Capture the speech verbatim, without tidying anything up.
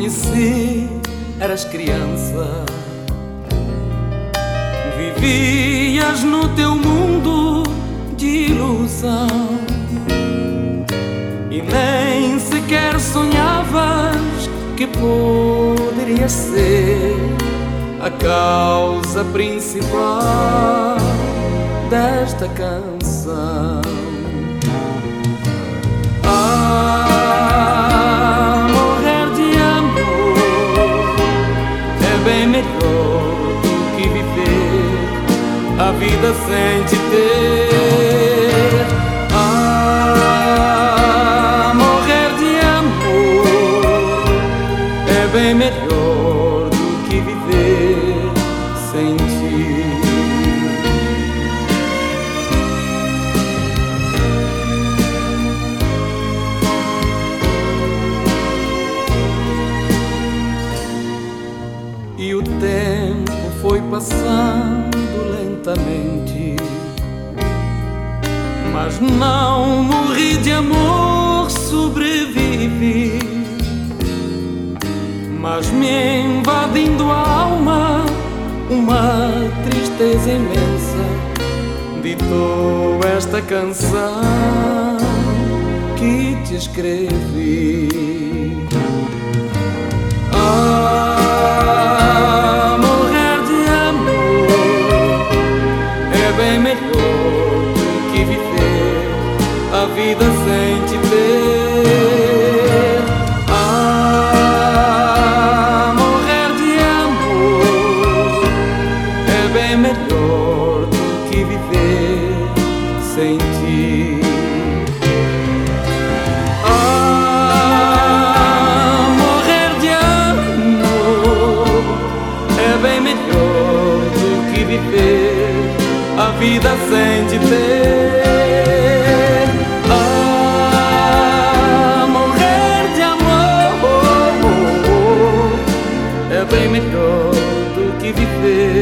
conheci, eras criança. Vivias no teu mundo de ilusão e nem sequer sonhavas que poderias ser a causa principal desta canção. Ah, morrer de amor é bem melhor do que viver a vida sem te ter. Ah, morrer de amor é bem melhor do que viver sem ti. E o tempo foi passando lentamente, mas não morri de amor, sobrevivi. Mas me invadindo a alma uma tristeza imensa, ditou esta canção que te escrevi. Ah, morrer de amor é bem melhor do que viver a vida sem te ter. Ah, morrer de amor é bem melhor do que viver sem ti. A vida sem te ter. Ah, morrer de amor é bem melhor do que viver